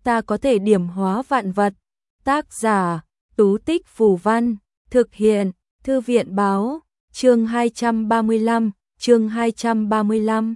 ta có thể điểm hóa vạn vật. Tác giả, Tú Tích Phù Văn, thực hiện, Thư viện Báo, chương 235, chương 235.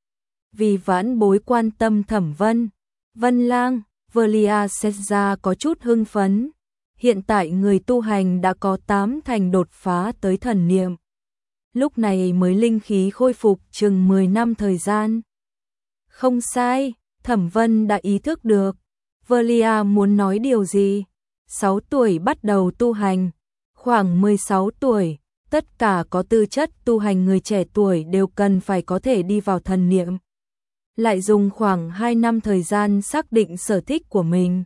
Vì vãn bối quan tâm Thẩm Vân, Vân Lang, Vliasetza có chút hưng phấn. Hiện tại người tu hành đã có 8 thành đột phá tới thần niệm. Lúc này mới linh khí khôi phục chừng 10 năm thời gian. Không sai, Thẩm Vân đã ý thức được. Vlia muốn nói điều gì? 6 tuổi bắt đầu tu hành, khoảng 16 tuổi, tất cả có tư chất tu hành người trẻ tuổi đều cần phải có thể đi vào thần niệm. Lại dùng khoảng 2 năm thời gian xác định sở thích của mình.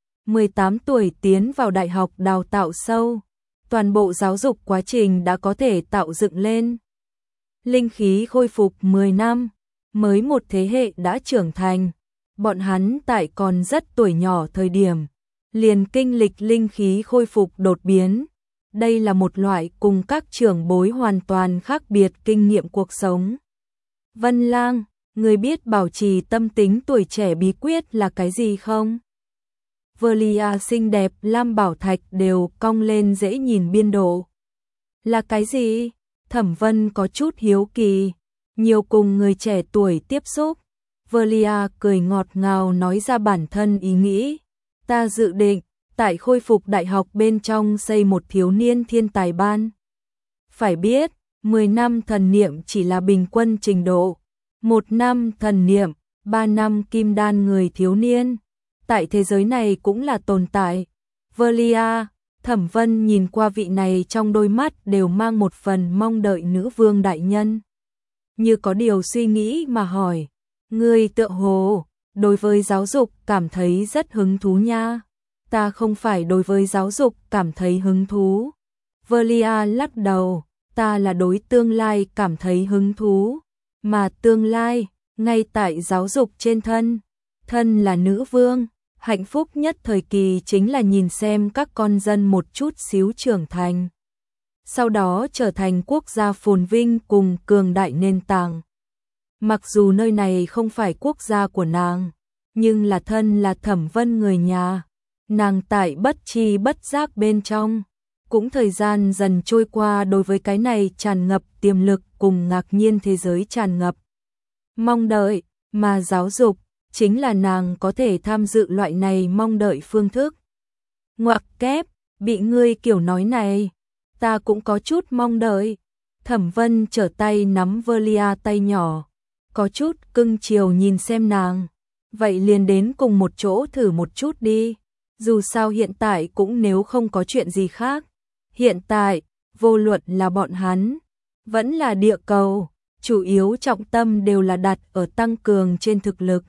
18 tuổi tiến vào đại học đào tạo sâu, toàn bộ giáo dục quá trình đã có thể tạo dựng lên. Linh khí khôi phục 10 năm, mới một thế hệ đã trưởng thành. Bọn hắn tại còn rất tuổi nhỏ thời điểm, liền kinh lịch linh khí khôi phục đột biến. Đây là một loại cùng các trưởng bối hoàn toàn khác biệt kinh nghiệm cuộc sống. Vân Lang, người biết bảo trì tâm tính tuổi trẻ bí quyết là cái gì không? Vlia xinh đẹp lam bảo thạch đều cong lên dễ nhìn biên độ. Là cái gì? Thẩm Vân có chút hiếu kỳ, nhiều cùng người trẻ tuổi tiếp xúc. Vlia cười ngọt ngào nói ra bản thân ý nghĩ. Ta dự định, tại khôi phục đại học bên trong xây một thiếu niên thiên tài ban. Phải biết, 10 năm thần niệm chỉ là bình quân trình độ. 1 năm thần niệm, 3 năm kim đan người thiếu niên. Tại thế giới này cũng là tồn tại. Vlia, Thẩm Vân nhìn qua vị này trong đôi mắt đều mang một phần mong đợi nữ vương đại nhân. Như có điều suy nghĩ mà hỏi. Ngươi tựa hồ, đối với giáo dục cảm thấy rất hứng thú nha. Ta không phải đối với giáo dục cảm thấy hứng thú. Vlia lắc đầu, ta là đối tương lai cảm thấy hứng thú. Mà tương lai, ngay tại giáo dục trên thân. Thân là nữ vương, hạnh phúc nhất thời kỳ chính là nhìn xem các con dân một chút xíu trưởng thành. Sau đó trở thành quốc gia phồn vinh cùng cường đại nền tảng. Mặc dù nơi này không phải quốc gia của nàng, nhưng là thân là Thẩm Vân người nhà. Nàng tại bất tri bất giác bên trong, cũng thời gian dần trôi qua đối với cái này tràn ngập tiềm lực cùng ngạc nhiên thế giới tràn ngập. Mong đợi, mà giáo dục, chính là nàng có thể tham dự loại này mong đợi phương thức. Ngoặc kép, bị ngươi kiểu nói này, ta cũng có chút mong đợi. Thẩm Vân trở tay nắm Vlia tay nhỏ, có chút cưng chiều nhìn xem nàng. Vậy liền đến cùng một chỗ thử một chút đi. Dù sao hiện tại cũng nếu không có chuyện gì khác. Hiện tại, vô luận là bọn hắn, vẫn là địa cầu, chủ yếu trọng tâm đều là đặt ở tăng cường trên thực lực.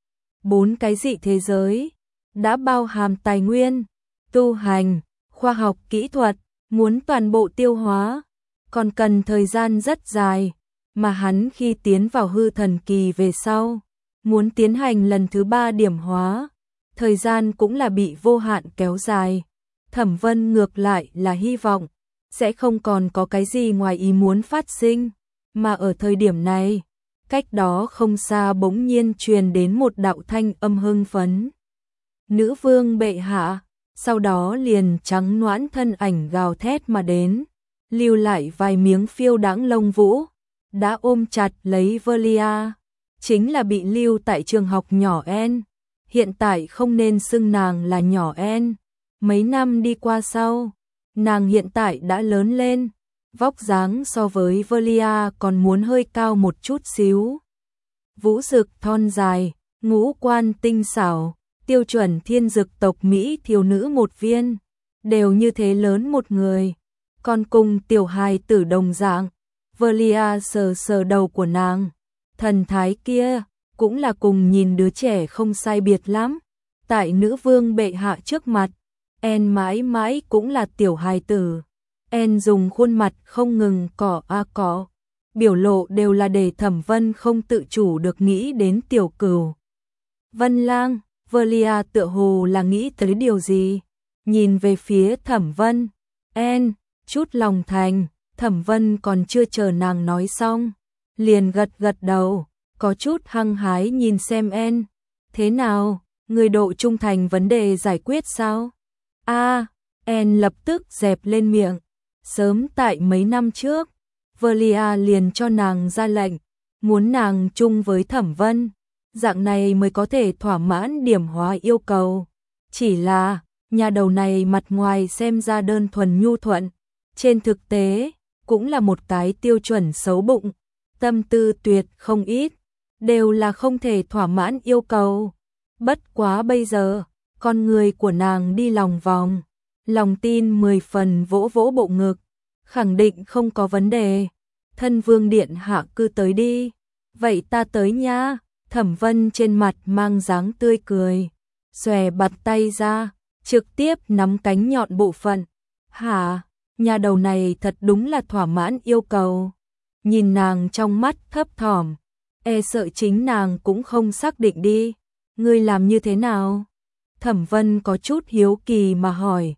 4 cái dị thế giới, đã bao hàm tài nguyên, tu hành, khoa học kỹ thuật, muốn toàn bộ tiêu hóa, còn cần thời gian rất dài. Mà hắn khi tiến vào hư thần kỳ về sau, muốn tiến hành lần thứ 3 điểm hóa, thời gian cũng là bị vô hạn kéo dài. Thẩm Vân ngược lại là hy vọng sẽ không còn có cái gì ngoài ý muốn phát sinh, mà ở thời điểm này, cách đó không xa bỗng nhiên truyền đến một đạo thanh âm hưng phấn. Nữ vương bệ hạ, sau đó liền trắng noãn thân ảnh gào thét mà đến, lưu lại vài miếng phiêu đãng lông vũ, đã ôm chặt lấy Vlia, chính là bị lưu tại trường học nhỏ En. Hiện tại không nên xưng nàng là nhỏ En. Mấy năm đi qua sau, nàng hiện tại đã lớn lên, vóc dáng so với Vlia còn muốn hơi cao một chút xíu. Vũ dực thon dài, ngũ quan tinh xảo, tiêu chuẩn thiên dực tộc Mỹ thiếu nữ một viên, đều như thế lớn một người, còn cùng tiểu hài tử đồng dạng. Vlia sờ sờ đầu của nàng, thần thái kia cũng là cùng nhìn đứa trẻ không sai biệt lắm. Tại nữ vương bệ hạ trước mặt, En mãi mãi cũng là tiểu hài tử. En dùng khuôn mặt không ngừng cỏ a cỏ, biểu lộ đều là để Thẩm Vân không tự chủ được nghĩ đến tiểu cừu. Vân Lang, Vlia tựa hồ là nghĩ tới điều gì, nhìn về phía Thẩm Vân. En, chút lòng thành. Thẩm Vân còn chưa chờ nàng nói xong, liền gật gật đầu, có chút hăng hái nhìn xem En. Thế nào, Người độ trung thành vấn đề giải quyết sao? Anne lập tức dẹp lên miệng. Sớm tại mấy năm trước, Velia liền cho nàng ra lệnh, muốn nàng chung với Thẩm Vân, dạng này mới có thể thỏa mãn điểm hóa yêu cầu. Chỉ là, nhà đầu này mặt ngoài xem ra đơn thuần nhu thuận, trên thực tế, cũng là một cái tiêu chuẩn xấu bụng, tâm tư tuyệt không ít, đều là không thể thỏa mãn yêu cầu. Bất quá bây giờ, con người của nàng đi lòng vòng, lòng tin 10 phần vỗ vỗ bộ ngực, khẳng định không có vấn đề. Thân vương điện hạ cứ tới đi, vậy ta tới nha. Thẩm Vân trên mặt mang dáng tươi cười, xòe bạt tay ra, trực tiếp nắm cánh nhọn bộ phận. Hả, nhà đầu này thật đúng là thỏa mãn yêu cầu. Nhìn nàng trong mắt thấp thỏm, sợ chính nàng cũng không xác định đi. Ngươi làm như thế nào? Thẩm Vân có chút hiếu kỳ mà hỏi.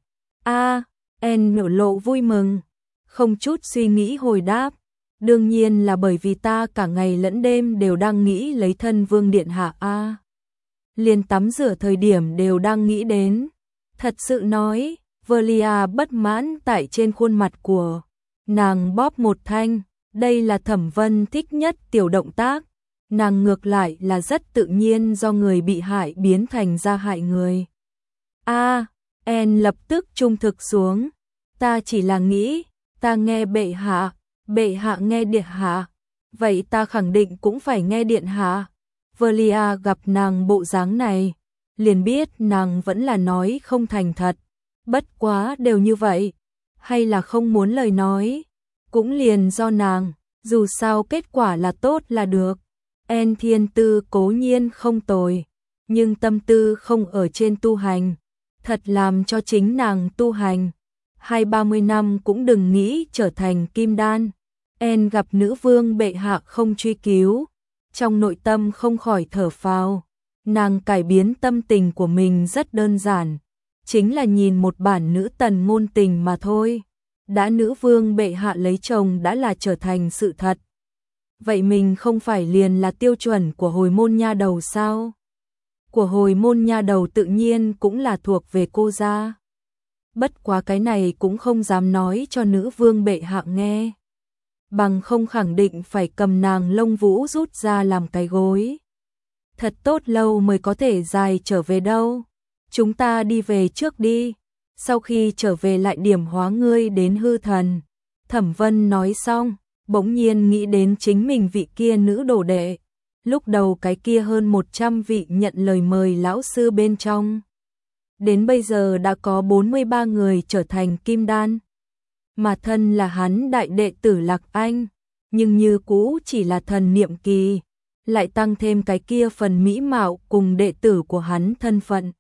En nở lộ vui mừng, không chút suy nghĩ hồi đáp. Đương nhiên là bởi vì ta cả ngày lẫn đêm đều đang nghĩ lấy thân vương điện hạ liền tắm rửa thời điểm đều đang nghĩ đến. Thật sự nói, Velia bất mãn tại trên khuôn mặt của nàng bóp một thanh, đây là Thẩm Vân thích nhất tiểu động tác. Nàng ngược lại là rất tự nhiên do người bị hại biến thành ra hại người. En lập tức trung thực xuống. Ta chỉ là nghĩ, ta nghe bệ hạ nghe điện hạ, vậy ta khẳng định cũng phải nghe điện hạ. Velia gặp nàng bộ dáng này, liền biết nàng vẫn là nói không thành thật. Bất quá đều như vậy, hay là không muốn lời nói, cũng liền do nàng, dù sao kết quả là tốt là được. En thiên tư cố nhiên không tồi, nhưng tâm tư không ở trên tu hành, thật làm cho chính nàng tu hành 20-30 năm cũng đừng nghĩ trở thành kim đan. En gặp nữ vương bệ hạ không truy cứu, trong nội tâm không khỏi thở phào. Nàng cải biến tâm tình của mình rất đơn giản, chính là nhìn một bản nữ tần ngôn tình mà thôi. Đã nữ vương bệ hạ lấy chồng đã là trở thành sự thật, vậy mình không phải liền là tiêu chuẩn của hồi môn nha đầu sao? Của hồi môn nha đầu tự nhiên cũng là thuộc về cô gia. Bất quá cái này cũng không dám nói cho nữ vương bệ hạ nghe, bằng không khẳng định phải cầm nàng lông vũ rút ra làm cái gối. Thật tốt lâu mới có thể dài trở về đâu. Chúng ta đi về trước đi, sau khi trở về lại điểm hóa ngươi đến hư thần. Thẩm Vân nói xong, bỗng nhiên nghĩ đến chính mình vị kia nữ đồ đệ. Lúc đầu cái kia hơn 100 vị nhận lời mời lão sư bên trong, đến bây giờ đã có 43 người trở thành kim đan. Mà thân là hắn đại đệ tử Lạc Anh, nhưng như cũ chỉ là thần niệm kỳ, lại tăng thêm cái kia phần mỹ mạo cùng đệ tử của hắn thân phận.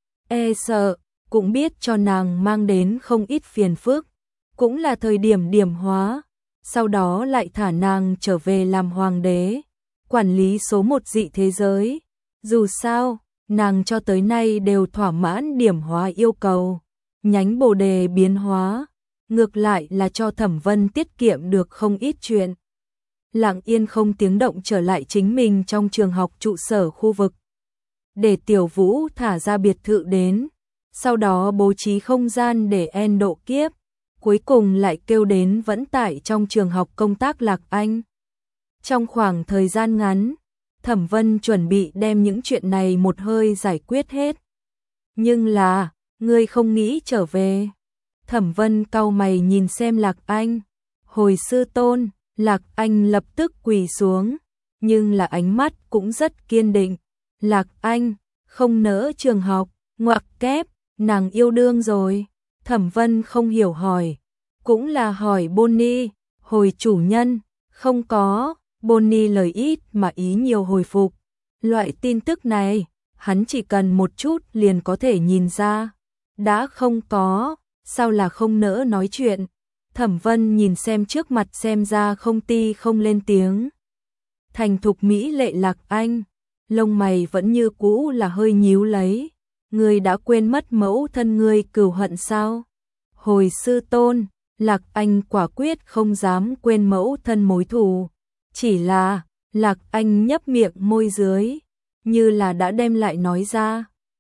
Sợ, cũng biết cho nàng mang đến không ít phiền phức, cũng là thời điểm điểm hóa, sau đó lại thả nàng trở về làm hoàng đế, quản lý số 1 dị thế giới. Dù sao, nàng cho tới nay đều thỏa mãn điểm hóa yêu cầu, nhánh bồ đề biến hóa, ngược lại là cho Thẩm Vân tiết kiệm được không ít chuyện. Lặng yên không tiếng động trở lại chính mình trong trường học trụ sở khu vực, để Tiểu Vũ thả ra biệt thự đến, sau đó bố trí không gian để En độ kiếp, cuối cùng lại kêu đến vẫn tại trong trường học công tác Lạc Anh. Trong khoảng thời gian ngắn, Thẩm Vân chuẩn bị đem những chuyện này một hơi giải quyết hết. Nhưng là, ngươi không nghĩ trở về. Thẩm Vân cau mày nhìn xem Lạc Anh. Hồi sư tôn, Lạc Anh lập tức quỳ xuống, nhưng là ánh mắt cũng rất kiên định. Lạc Anh, không nỡ trường học, ngoặc kép, nàng yêu đương rồi. Thẩm Vân không hiểu hỏi, cũng là hỏi Bonnie. Hồi chủ nhân, không có. Bonnie lời ít mà ý nhiều hồi phục. Loại tin tức này, hắn chỉ cần một chút liền có thể nhìn ra. Đã không có, sao là không nỡ nói chuyện. Thẩm Vân nhìn xem trước mặt xem ra không ti không lên tiếng. Thành thục mỹ lệ Lạc Anh, lông mày vẫn như cũ là hơi nhíu lấy. Ngươi đã quên mất mẫu thân ngươi cừu hận sao? Hồi sư tôn, Lạc Anh quả quyết không dám quên mẫu thân mối thù. Chỉ là, Lạc Anh nhấp miệng môi dưới, như là đã đem lại nói ra,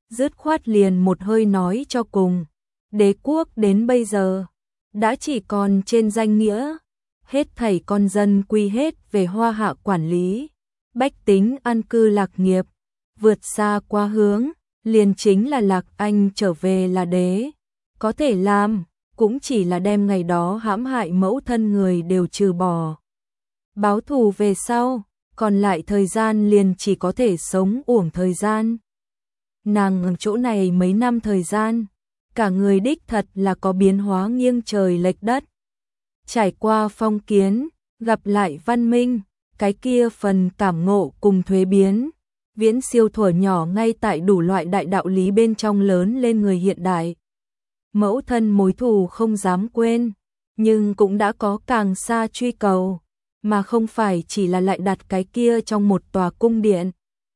dứt khoát liền một hơi nói cho cùng. Đế quốc đến bây giờ, đã chỉ còn trên danh nghĩa, hết thảy con dân quy hết về Hoa Hạ quản lý, bách tính an cư lạc nghiệp, vượt xa quá hướng, liền chính là Lạc Anh trở về là đế, có thể làm, cũng chỉ là đem ngày đó hãm hại mẫu thân người đều trừ bỏ. Báo thù về sau, còn lại thời gian liền chỉ có thể sống uổng thời gian. Nàng ở chỗ này mấy năm thời gian, cả người đích thật là có biến hóa nghiêng trời lệch đất. Trải qua phong kiến, gặp lại văn minh, cái kia phần cảm ngộ cùng thuế biến, viễn siêu thuở nhỏ ngay tại đủ loại đại đạo lý bên trong lớn lên người hiện đại. Mẫu thân mối thù không dám quên, nhưng cũng đã có càng xa truy cầu, mà không phải chỉ là lại đặt cái kia trong một tòa cung điện.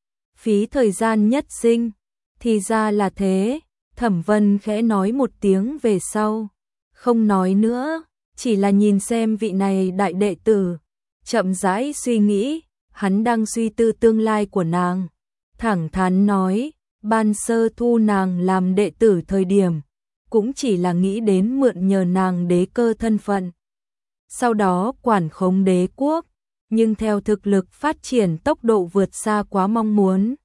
Phí thời gian nhất sinh, thì ra là thế. Thẩm Vân khẽ nói một tiếng về sau, không nói nữa, chỉ là nhìn xem vị này đại đệ tử, chậm rãi suy nghĩ, hắn đang suy tư tương lai của nàng. Thẳng thắn nói, ban sơ thu nàng làm đệ tử thời điểm, cũng chỉ là nghĩ đến mượn nhờ nàng đế cơ thân phận. Sau đó quản khống đế quốc, nhưng theo thực lực phát triển tốc độ vượt xa quá mong muốn.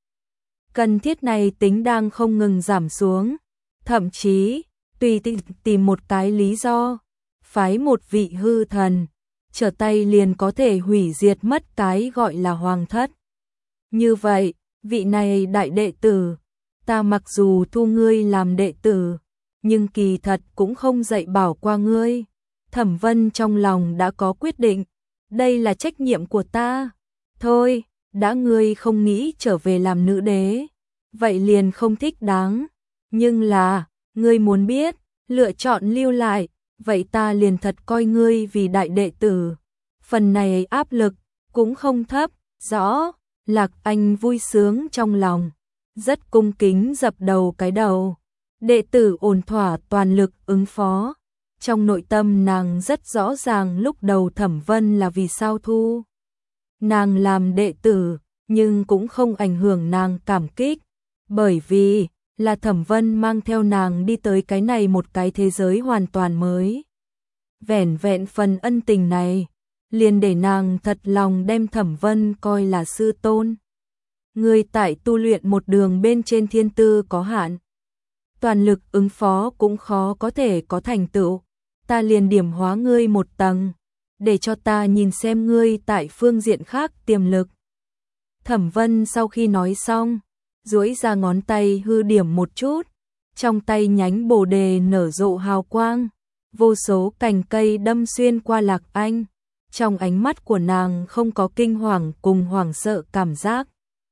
Cần thiết này tính đang không ngừng giảm xuống, thậm chí, tùy tìm một cái lý do, phái một vị hư thần, trở tay liền có thể hủy diệt mất cái gọi là hoàng thất. Như vậy, vị này đại đệ tử, ta mặc dù thu ngươi làm đệ tử, nhưng kỳ thật cũng không dạy bảo qua ngươi. Thẩm Vân trong lòng đã có quyết định, đây là trách nhiệm của ta. Thôi, đã ngươi không nghĩ trở về làm nữ đế, vậy liền không thích đáng. Nhưng là, ngươi muốn biết, lựa chọn lưu lại, vậy ta liền thật coi ngươi vì đại đệ tử. Phần này áp lực, cũng không thấp, rõ. Lạc Anh vui sướng trong lòng, rất cung kính dập đầu cái đầu. Đệ tử ổn thỏa toàn lực ứng phó. Trong nội tâm nàng rất rõ ràng lúc đầu Thẩm Vân là vì sao thu nàng làm đệ tử, nhưng cũng không ảnh hưởng nàng cảm kích, bởi vì là Thẩm Vân mang theo nàng đi tới cái này một cái thế giới hoàn toàn mới. Vẻn vẹn phần ân tình này, liền để nàng thật lòng đem Thẩm Vân coi là sư tôn. Người tại tu luyện một đường bên trên thiên tư có hạn, toàn lực ứng phó cũng khó có thể có thành tựu. Ta liền điểm hóa ngươi một tầng, để cho ta nhìn xem ngươi tại phương diện khác tiềm lực. Thẩm Vân sau khi nói xong, duỗi ra ngón tay hư điểm một chút, trong tay nhánh bồ đề nở rộ hào quang, vô số cành cây đâm xuyên qua Lạc Anh. Trong ánh mắt của nàng không có kinh hoàng cùng hoảng sợ cảm giác,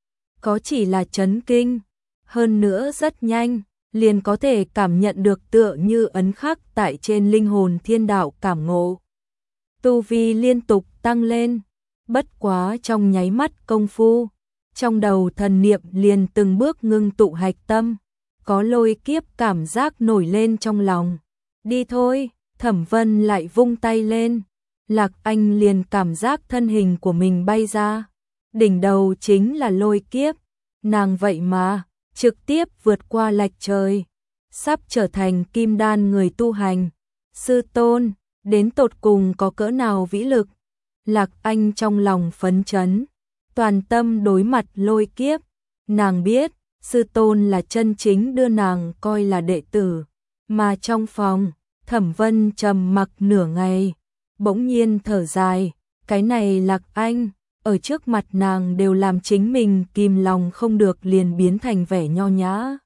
có chỉ là chấn kinh, hơn nữa rất nhanh, liền có thể cảm nhận được tựa như ấn khắc tại trên linh hồn thiên đạo cảm ngộ. Tu vi liên tục tăng lên, bất quá trong nháy mắt công phu, trong đầu thần niệm liền từng bước ngưng tụ hạch tâm, có lôi kiếp cảm giác nổi lên trong lòng. Đi thôi, Thẩm Vân lại vung tay lên, Lạc Anh liền cảm giác thân hình của mình bay ra, đỉnh đầu chính là lôi kiếp, nàng vậy mà trực tiếp vượt qua lệch trời, sắp trở thành kim đan người tu hành. Sư tôn, đến tột cùng có cỡ nào vĩ lực? Lạc Anh trong lòng phấn chấn, toàn tâm đối mặt lôi kiếp. Nàng biết, sư tôn là chân chính đưa nàng coi là đệ tử. Mà trong phòng, Thẩm Vân trầm mặc nửa ngày, bỗng nhiên thở dài, cái này Lạc Anh, ở trước mặt nàng đều làm chính mình kìm lòng không được liền biến thành vẻ nho nhã.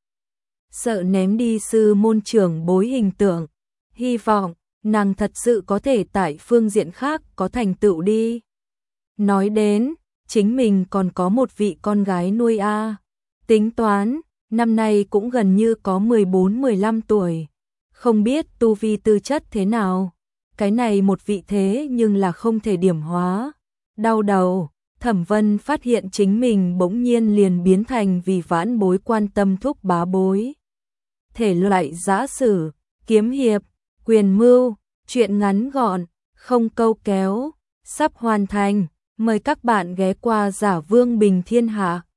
Sợ ném đi sư môn trưởng bối hình tượng, hy vọng nàng thật sự có thể tại phương diện khác có thành tựu đi. Nói đến, chính mình còn có một vị con gái nuôi a. Tính toán, năm nay cũng gần như có 14-15 tuổi, không biết tu vi tư chất thế nào. Cái này một vị thế nhưng là không thể điểm hóa. Đau đầu, Thẩm Vân phát hiện chính mình bỗng nhiên liền biến thành vì vãn bối quan tâm thúc bá bối. Thể loại giã sử, kiếm hiệp, quyền mưu, truyện ngắn gọn, không câu kéo, sắp hoàn thành. Mời các bạn ghé qua Giả Vương Bình Thiên Hạ.